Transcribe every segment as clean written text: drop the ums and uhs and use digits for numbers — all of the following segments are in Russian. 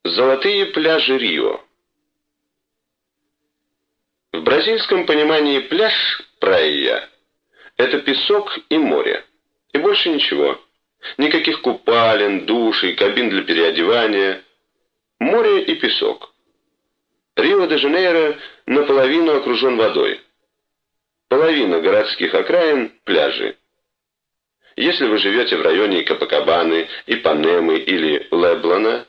Золотые пляжи Рио. В бразильском понимании пляж, праия, это песок и море. И больше ничего. Никаких купалин, душей, кабин для переодевания. Море и песок. Рио-де-Жанейро наполовину окружен водой. Половина городских окраин – пляжи. Если вы живете в районе Копакабаны, Ипанемы или Леблона,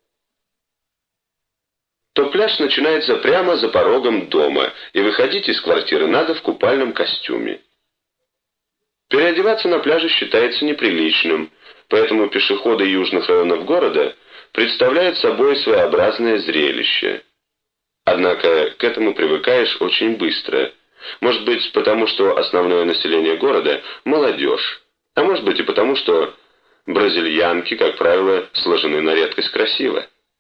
то пляж начинается прямо за порогом дома, и выходить из квартиры надо в купальном костюме. Переодеваться на пляже считается неприличным, поэтому пешеходы южных районов города представляют собой своеобразное зрелище. Однако к этому привыкаешь очень быстро. Может быть, потому что основное население города – молодежь, а может быть и потому, что бразильянки, как правило, сложены на редкость красиво.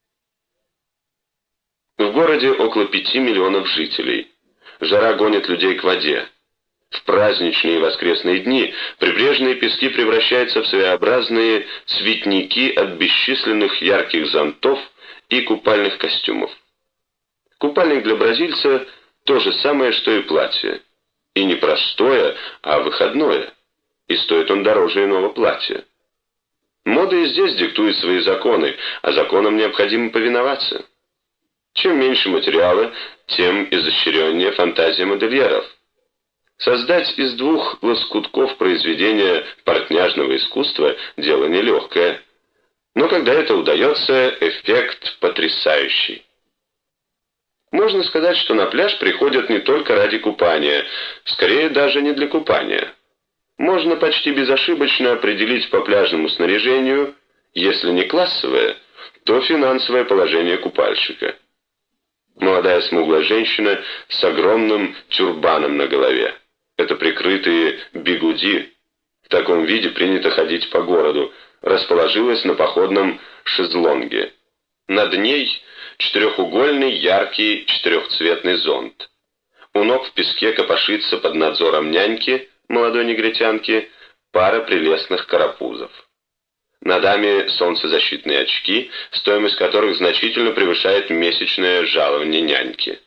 В городе около 5 миллионов жителей. Жара гонит людей к воде. В праздничные и воскресные дни прибрежные пески превращаются в своеобразные цветники от бесчисленных ярких зонтов и купальных костюмов. Купальник для бразильца – то же самое, что и платье. И не простое, а выходное. И стоит он дороже иного платья. Мода и здесь диктует свои законы, а законам необходимо повиноваться. Чем меньше материала, тем изощреннее фантазия модельеров. Создать из 2 лоскутков произведения портняжного искусства – дело нелегкое. Но когда это удается, эффект потрясающий. Можно сказать, что на пляж приходят не только ради купания, скорее даже не для купания. Можно почти безошибочно определить по пляжному снаряжению, если не классовое, то финансовое положение купальщика. Молодая смуглая женщина с огромным тюрбаном на голове. Это прикрытые бигуди. В таком виде принято ходить по городу. Расположилась на походном шезлонге. Над ней четырехугольный яркий четырехцветный зонт. У ног в песке копошится под надзором няньки, молодой негритянки, пара прелестных карапузов. На даме солнцезащитные очки, стоимость которых значительно превышает месячное жалование няньки.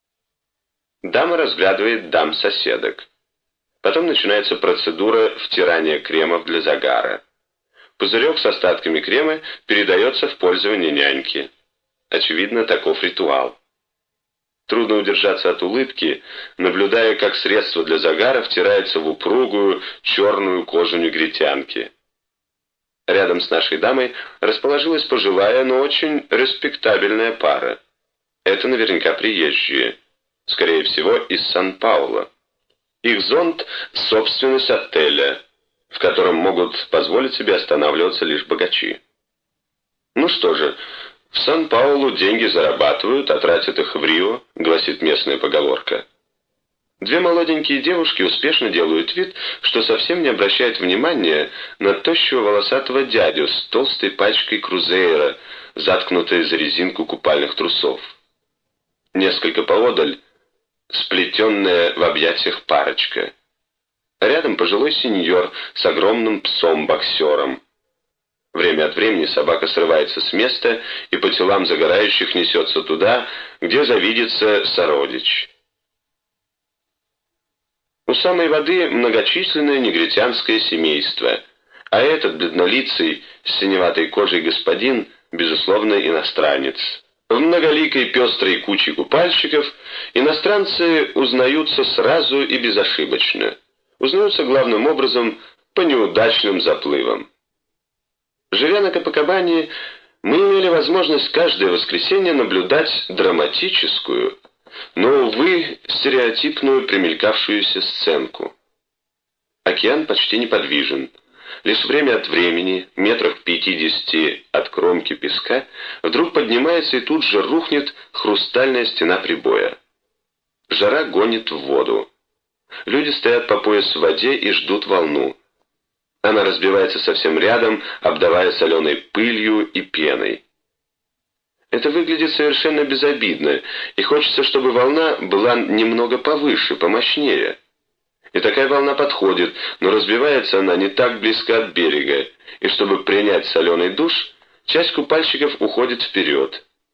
Дама разглядывает дам-соседок. Потом начинается процедура втирания кремов для загара. Пузырек с остатками крема передается в пользование няньки. Очевидно, таков ритуал. Трудно удержаться от улыбки, наблюдая, как средство для загара втирается в упругую черную кожу негритянки. Рядом с нашей дамой расположилась пожилая, но очень респектабельная пара. Это наверняка приезжие, скорее всего, из Сан-Пауло. Их зонт – собственность отеля, в котором могут позволить себе останавливаться лишь богачи. Ну что же, в Сан-Паулу деньги зарабатывают, а тратят их в Рио, гласит местная поговорка. 2 молоденькие девушки успешно делают вид, что совсем не обращают внимания на тощего волосатого дядю с толстой пачкой крузейра, заткнутой за резинку купальных трусов. Несколько поодаль сплетенная в объятиях парочка. Рядом пожилой сеньор с огромным псом-боксером. Время от времени собака срывается с места и по телам загорающих несется туда, где завидится сородич. У самой воды многочисленное негритянское семейство, а этот бледнолицый с синеватой кожей господин, безусловно, иностранец. В многоликой пестрой куче купальщиков иностранцы узнаются сразу и безошибочно. Узнаются главным образом по неудачным заплывам. Живя на Копакабане, мы имели возможность каждое воскресенье наблюдать драматическую, но, увы, стереотипную примелькавшуюся сценку. Океан почти неподвижен. Лишь время от времени, метрах в 50 от кромки песка, вдруг поднимается и тут же рухнет хрустальная стена прибоя. Жара гонит в воду. Люди стоят по пояс в воде и ждут волну. Она разбивается совсем рядом, обдавая соленой пылью и пеной. Это выглядит совершенно безобидно, и хочется, чтобы волна была немного повыше, помощнее. И такая волна подходит, но разбивается она не так близко от берега, и чтобы принять соленый душ, часть купальщиков уходит вперед,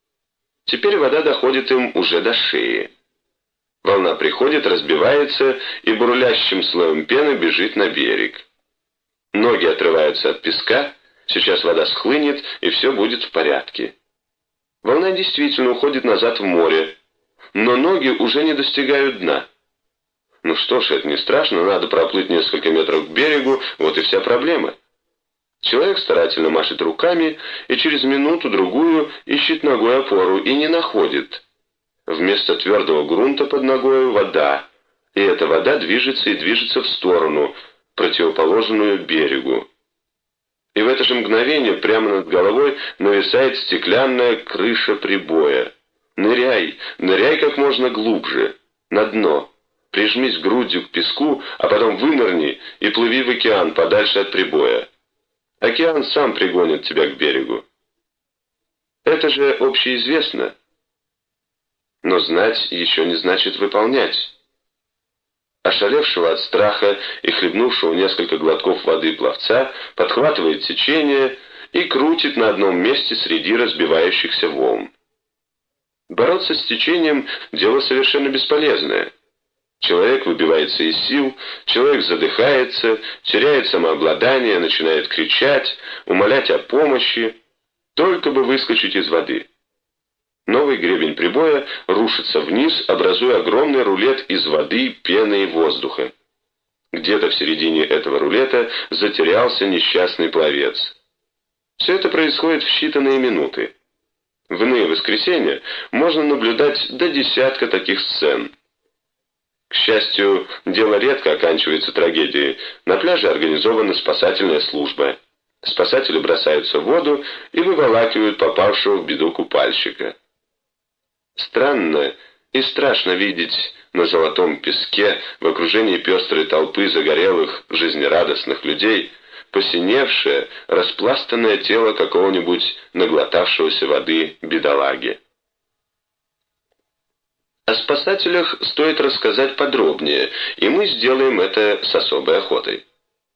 Теперь вода доходит им уже до шеи. Волна приходит, разбивается и бурлящим слоем пены бежит на берег. Ноги отрываются от песка, сейчас вода схлынет, и все будет в порядке. Волна действительно уходит назад в море, но ноги уже не достигают дна. Ну что ж, это не страшно, надо проплыть несколько метров к берегу, вот и вся проблема. Человек старательно машет руками и через минуту-другую ищет ногой опору и не находит. Вместо твердого грунта под ногой вода, и эта вода движется и движется в сторону, противоположную берегу. И в это же мгновение прямо над головой нависает стеклянная крыша прибоя. Ныряй, ныряй как можно глубже, на дно. Прижмись грудью к песку, а потом вынырни и плыви в океан подальше от прибоя. Океан сам пригонит тебя к берегу. Это же общеизвестно. Но знать еще не значит выполнять. Ошалевшего от страха и хлебнувшего несколько глотков воды пловца подхватывает течение и крутит на одном месте среди разбивающихся волн. Бороться с течением – дело совершенно бесполезное. Человек выбивается из сил, человек задыхается, теряет самообладание, начинает кричать, умолять о помощи, только бы выскочить из воды. Новый гребень прибоя рушится вниз, образуя огромный рулет из воды, пены и воздуха. Где-то в середине этого рулета затерялся несчастный пловец. Все это происходит в считанные минуты. В иные воскресенья можно наблюдать до десятка таких сцен. К счастью, дело редко оканчивается трагедией. На пляже организована спасательная служба. Спасатели бросаются в воду и выволакивают попавшего в беду купальщика. Странно и страшно видеть на золотом песке в окружении пестрой толпы загорелых, жизнерадостных людей посиневшее, распластанное тело какого-нибудь наглотавшегося воды бедолаги. О спасателях стоит рассказать подробнее, и мы сделаем это с особой охотой.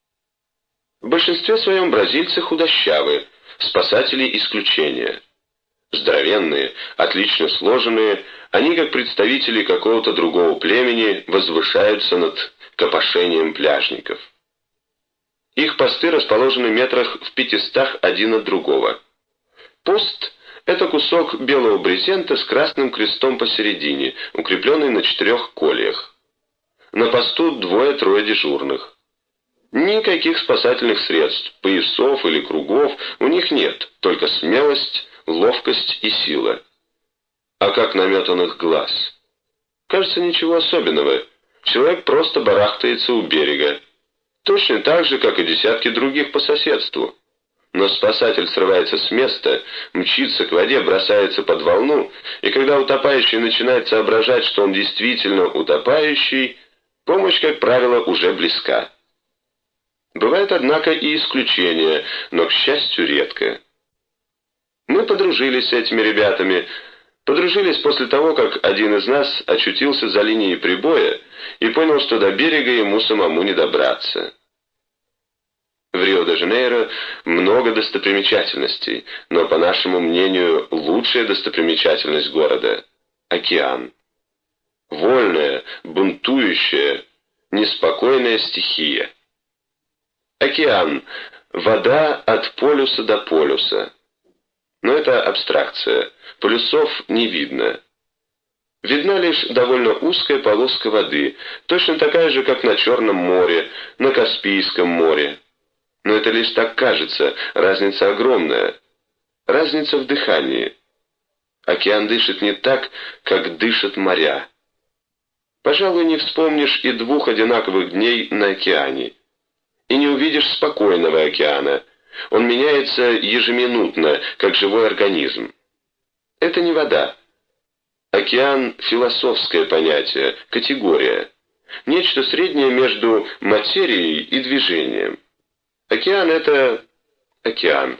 В большинстве своем бразильцы худощавы, спасатели исключения. Здоровенные, отлично сложенные, они, как представители какого-то другого племени, возвышаются над копошением пляжников. Их посты расположены метрах в 500 один от другого. Пост – это кусок белого брезента с красным крестом посередине, укрепленный на 4 кольях. На посту 2-3 дежурных. Никаких спасательных средств, поясов или кругов у них нет, только смелость, ловкость и сила. А как наметанных глаз? Кажется, ничего особенного. Человек просто барахтается у берега. Точно так же, как и десятки других по соседству. Но спасатель срывается с места, мчится к воде, бросается под волну, и когда утопающий начинает соображать, что он действительно утопающий, помощь, как правило, уже близка. Бывают, однако, и исключения, но, к счастью, редко. Мы подружились с этими ребятами, подружились после того, как один из нас очутился за линией прибоя и понял, что до берега ему самому не добраться. В Рио-де-Жанейро много достопримечательностей, но, по нашему мнению, лучшая достопримечательность города – океан. Вольная, бунтующая, неспокойная стихия. Океан – вода от полюса до полюса. Но это абстракция, полюсов не видно. Видна лишь довольно узкая полоска воды, точно такая же, как на Черном море, на Каспийском море. Но это лишь так кажется, разница огромная. Разница в дыхании. Океан дышит не так, как дышат моря. Пожалуй, не вспомнишь и 2 одинаковых дней на океане. И не увидишь спокойного океана. Он меняется ежеминутно, как живой организм. Это не вода. Океан – философское понятие, категория. Нечто среднее между материей и движением. Океан – это океан.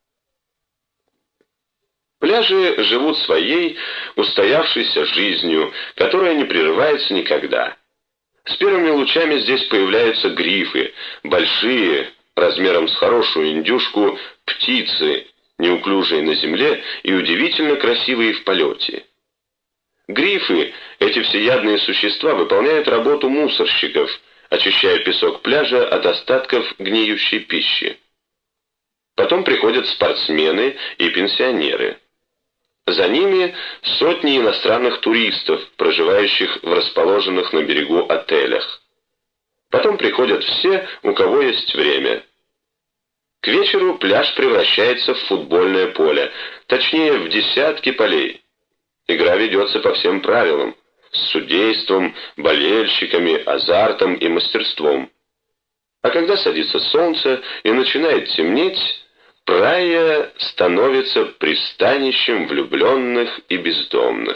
Пляжи живут своей устоявшейся жизнью, которая не прерывается никогда. С первыми лучами здесь появляются грифы, большие, размером с хорошую индюшку, птицы, неуклюжие на земле и удивительно красивые в полете. Грифы, эти всеядные существа, выполняют работу мусорщиков, очищая песок пляжа от остатков гниющей пищи. Потом приходят спортсмены и пенсионеры. За ними сотни иностранных туристов, проживающих в расположенных на берегу отелях. Потом приходят все, у кого есть время. К вечеру пляж превращается в футбольное поле, точнее в десятки полей. Игра ведется по всем правилам, с судейством, болельщиками, азартом и мастерством. А когда садится солнце и начинает темнеть, Прайя становится пристанищем влюбленных и бездомных.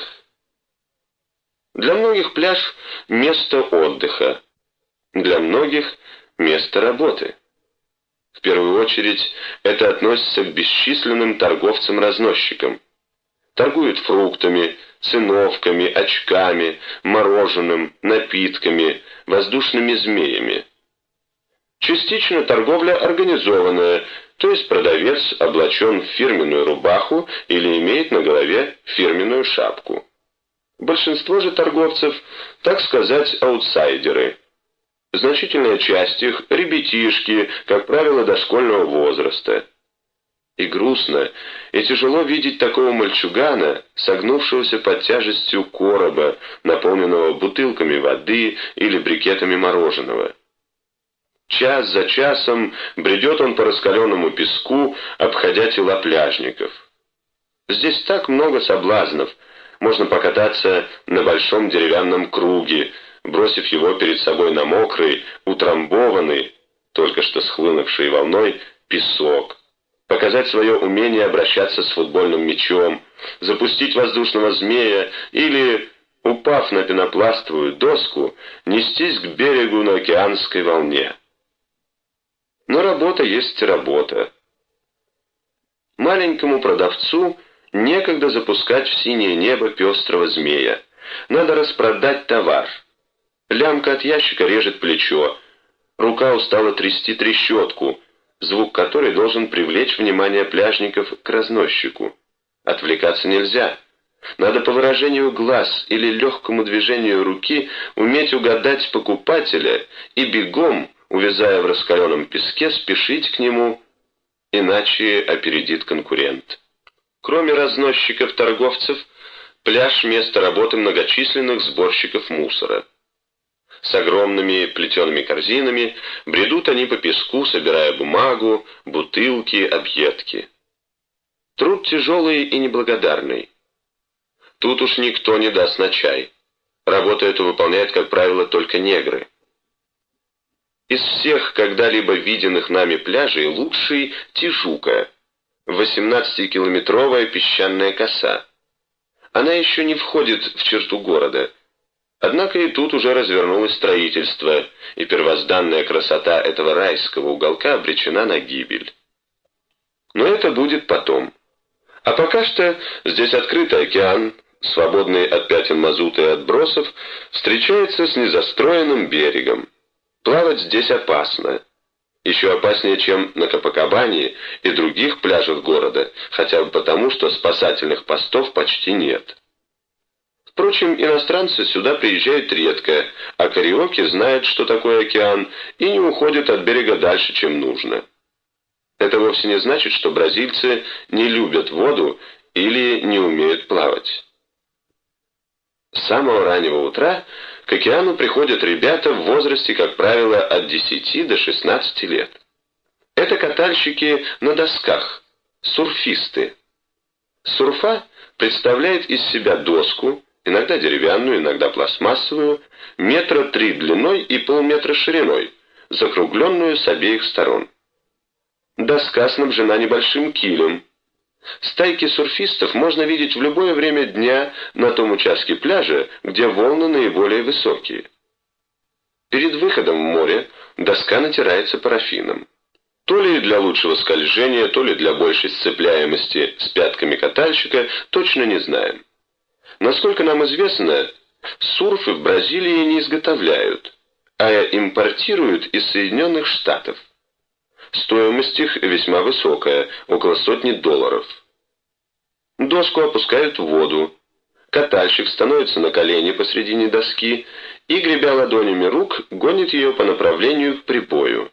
Для многих пляж – место отдыха, для многих – место работы. В первую очередь это относится к бесчисленным торговцам-разносчикам. Торгуют фруктами, циновками, очками, мороженым, напитками, воздушными змеями. Частично торговля организованная, то есть продавец облачен в фирменную рубаху или имеет на голове фирменную шапку. Большинство же торговцев, так сказать, аутсайдеры. Значительная часть их – ребятишки, как правило, дошкольного возраста. И грустно, и тяжело видеть такого мальчугана, согнувшегося под тяжестью короба, наполненного бутылками воды или брикетами мороженого. Час за часом бредет он по раскаленному песку, обходя тела пляжников. Здесь так много соблазнов. Можно покататься на большом деревянном круге, бросив его перед собой на мокрый, утрамбованный, только что схлынувший волной, песок. Показать свое умение обращаться с футбольным мячом, запустить воздушного змея или, упав на пенопластовую доску, нестись к берегу на океанской волне. Но работа есть работа. Маленькому продавцу некогда запускать в синее небо пестрого змея. Надо распродать товар. Лямка от ящика режет плечо. Рука устала трясти трещотку, звук которой должен привлечь внимание пляжников к разносчику. Отвлекаться нельзя. Надо по выражению глаз или легкому движению руки уметь угадать покупателя и бегом, увязая в раскаленном песке, спешить к нему, иначе опередит конкурент. Кроме разносчиков-торговцев, пляж – место работы многочисленных сборщиков мусора. С огромными плетеными корзинами бредут они по песку, собирая бумагу, бутылки, объедки. Труд тяжелый и неблагодарный. Тут уж никто не даст на чай. Работу эту выполняют, как правило, только негры. Из всех когда-либо виденных нами пляжей лучший Тижука, 18-километровая песчаная коса. Она еще не входит в черту города. Однако и тут уже развернулось строительство, и первозданная красота этого райского уголка обречена на гибель. Но это будет потом. А пока что здесь открытый океан, свободный от пятен мазута и отбросов, встречается с незастроенным берегом. Плавать здесь опасно. Еще опаснее, чем на Копакабане и других пляжах города, хотя бы потому, что спасательных постов почти нет. Впрочем, иностранцы сюда приезжают редко, а кариоки знают, что такое океан, и не уходят от берега дальше, чем нужно. Это вовсе не значит, что бразильцы не любят воду или не умеют плавать. С самого раннего утра к океану приходят ребята в возрасте, как правило, от 10 до 16 лет. Это катальщики на досках, сурфисты. Сурфа представляет из себя доску, иногда деревянную, иногда пластмассовую, 3 метра длиной и полметра шириной, закругленную с обеих сторон. Доска снабжена небольшим килем. Стайки сурфистов можно видеть в любое время дня на том участке пляжа, где волны наиболее высокие. Перед выходом в море доска натирается парафином. То ли для лучшего скольжения, то ли для большей сцепляемости с пятками катальщика, точно не знаем. Насколько нам известно, сурфы в Бразилии не изготовляют, а импортируют из Соединенных Штатов. Стоимость их весьма высокая, около $100. Доску опускают в воду. Катальщик становится на колени посредине доски и, гребя ладонями рук, гонит ее по направлению к прибою.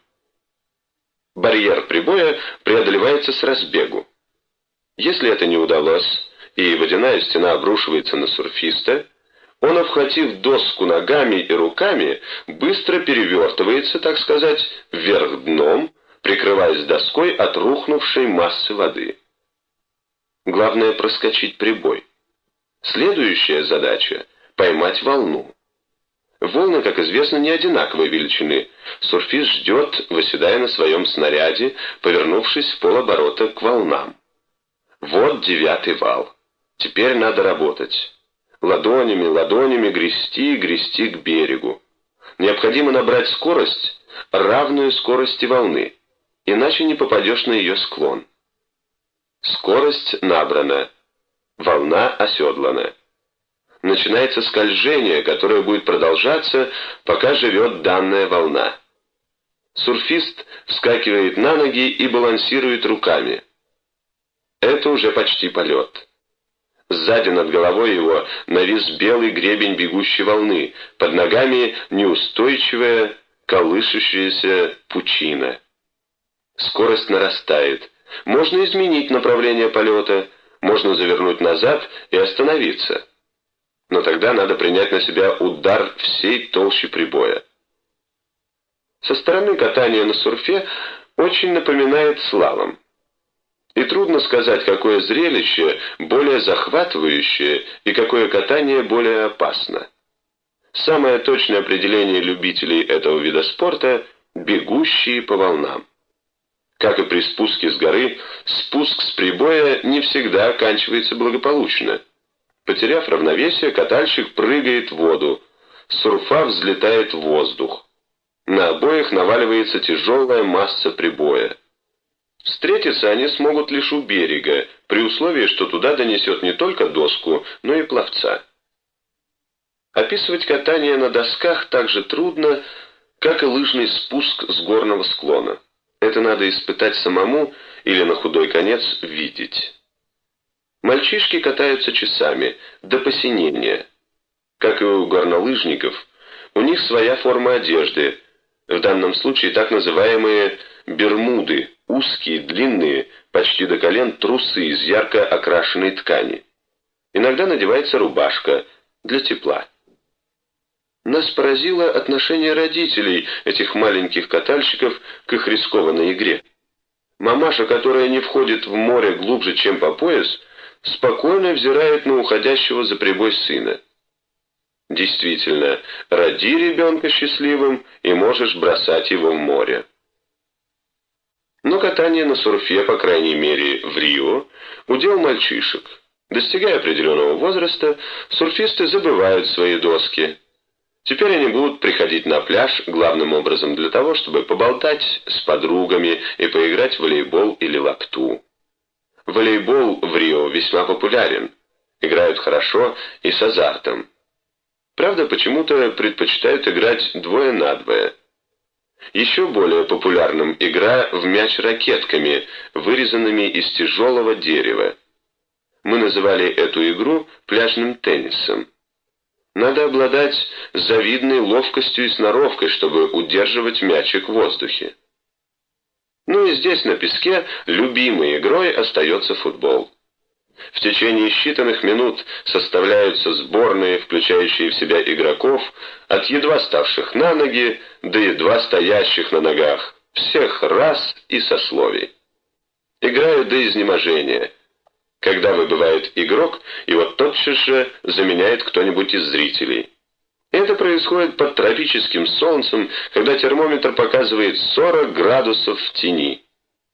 Барьер прибоя преодолевается с разбегу. Если это не удалось, и водяная стена обрушивается на сурфиста, он, обхватив доску ногами и руками, быстро перевертывается, так сказать, вверх дном, прикрываясь доской от рухнувшей массы воды. Главное проскочить прибой. Следующая задача – поймать волну. Волны, как известно, не одинаковой величины. Сурфист ждет, восседая на своем снаряде, повернувшись в полоборота к волнам. Вот 9-й вал. Теперь надо работать. Ладонями грести к берегу. Необходимо набрать скорость, равную скорости волны, иначе не попадешь на ее склон. Скорость набрана. Волна оседлана. Начинается скольжение, которое будет продолжаться, пока живет данная волна. Сурфист вскакивает на ноги и балансирует руками. Это уже почти полет. Сзади над головой его навис белый гребень бегущей волны, под ногами неустойчивая, колышущаяся пучина. Скорость нарастает. Можно изменить направление полета, можно завернуть назад и остановиться. Но тогда надо принять на себя удар всей толщи прибоя. Со стороны катание на сурфе очень напоминает слалом. И трудно сказать, какое зрелище более захватывающее и какое катание более опасно. Самое точное определение любителей этого вида спорта – бегущие по волнам. Как и при спуске с горы, спуск с прибоя не всегда оканчивается благополучно. Потеряв равновесие, катальщик прыгает в воду, сурфа взлетает в воздух. На обоих наваливается тяжелая масса прибоя. Встретиться они смогут лишь у берега, при условии, что туда донесет не только доску, но и пловца. Описывать катание на досках так же трудно, как и лыжный спуск с горного склона. Это надо испытать самому или на худой конец видеть. Мальчишки катаются часами, до посинения. Как и у горнолыжников, у них своя форма одежды, в данном случае так называемые бермуды, узкие, длинные, почти до колен трусы из ярко окрашенной ткани. Иногда надевается рубашка для тепла. Нас поразило отношение родителей этих маленьких катальщиков к их рискованной игре. Мамаша, которая не входит в море глубже, чем по пояс, спокойно взирает на уходящего за прибой сына. Действительно, роди ребенка счастливым, и можешь бросать его в море. Но катание на сурфе, по крайней мере в Рио, удел мальчишек. Достигая определенного возраста, сурфисты забывают свои доски. Теперь они будут приходить на пляж главным образом для того, чтобы поболтать с подругами и поиграть в волейбол или лапту. Волейбол в Рио весьма популярен. Играют хорошо и с азартом. Правда, почему-то предпочитают играть двое на двое. Еще более популярным игра в мяч ракетками, вырезанными из тяжелого дерева. Мы называли эту игру пляжным теннисом. Надо обладать завидной ловкостью и сноровкой, чтобы удерживать мячик в воздухе. Ну и здесь, на песке, любимой игрой остается футбол. В течение считанных минут составляются сборные, включающие в себя игроков, от едва ставших на ноги до едва стоящих на ногах, всех рас и сословий. Играют до изнеможения. Когда выбывает игрок, его тотчас же заменяет кто-нибудь из зрителей. Это происходит под тропическим солнцем, когда термометр показывает 40 градусов в тени.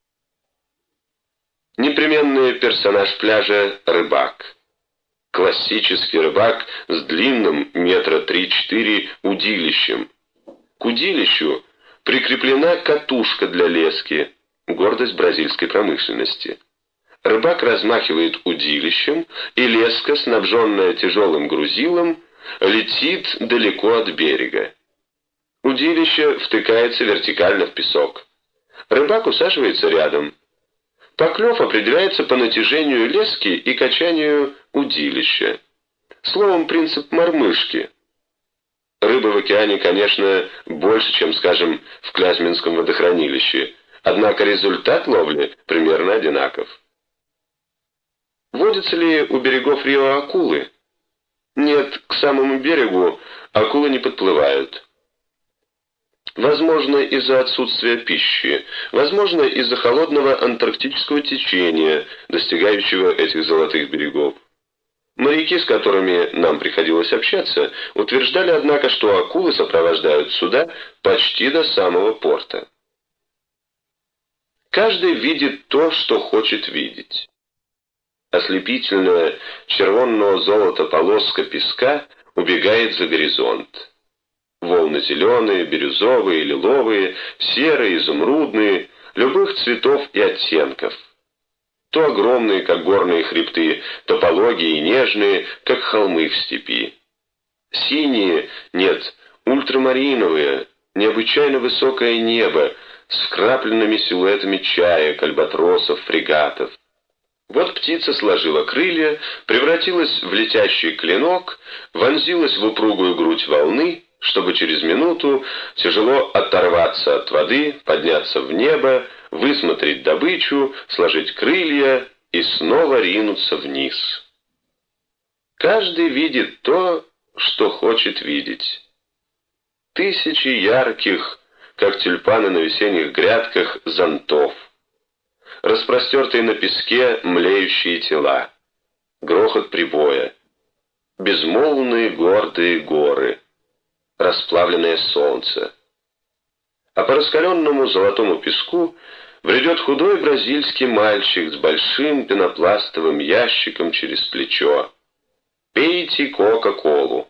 Непременный персонаж пляжа – рыбак. Классический рыбак с длинным 3-4 метра удилищем. К удилищу прикреплена катушка для лески, гордость бразильской промышленности. Рыбак размахивает удилищем, и леска, снабженная тяжелым грузилом, летит далеко от берега. Удилище втыкается вертикально в песок. Рыбак усаживается рядом. Поклев определяется по натяжению лески и качанию удилища. Словом, принцип мормышки. Рыбы в океане, конечно, больше, чем, скажем, в Клязьминском водохранилище, однако результат ловли примерно одинаков. Водятся ли у берегов Рио акулы? Нет, к самому берегу акулы не подплывают. Возможно, из-за отсутствия пищи, возможно, из-за холодного антарктического течения, достигающего этих золотых берегов. Моряки, с которыми нам приходилось общаться, утверждали, однако, что акулы сопровождают суда почти до самого порта. Каждый видит то, что хочет видеть. Ослепительная червонного золота полоска песка убегает за горизонт. Волны зеленые, бирюзовые, лиловые, серые, изумрудные, любых цветов и оттенков. То огромные, как горные хребты, то пологие и нежные, как холмы в степи. Синие, нет, ультрамариновые, необычайно высокое небо с вкрапленными силуэтами чаек, альбатросов, фрегатов. Вот птица сложила крылья, превратилась в летящий клинок, вонзилась в упругую грудь волны, чтобы через минуту тяжело оторваться от воды, подняться в небо, высмотреть добычу, сложить крылья и снова ринуться вниз. Каждый видит то, что хочет видеть. Тысячи ярких, как тюльпаны на весенних грядках, зонтов. Распростертые на песке млеющие тела. Грохот прибоя. Безмолвные гордые горы. Расплавленное солнце. А по раскаленному золотому песку бредет худой бразильский мальчик с большим пенопластовым ящиком через плечо. «Пейте Кока-Колу».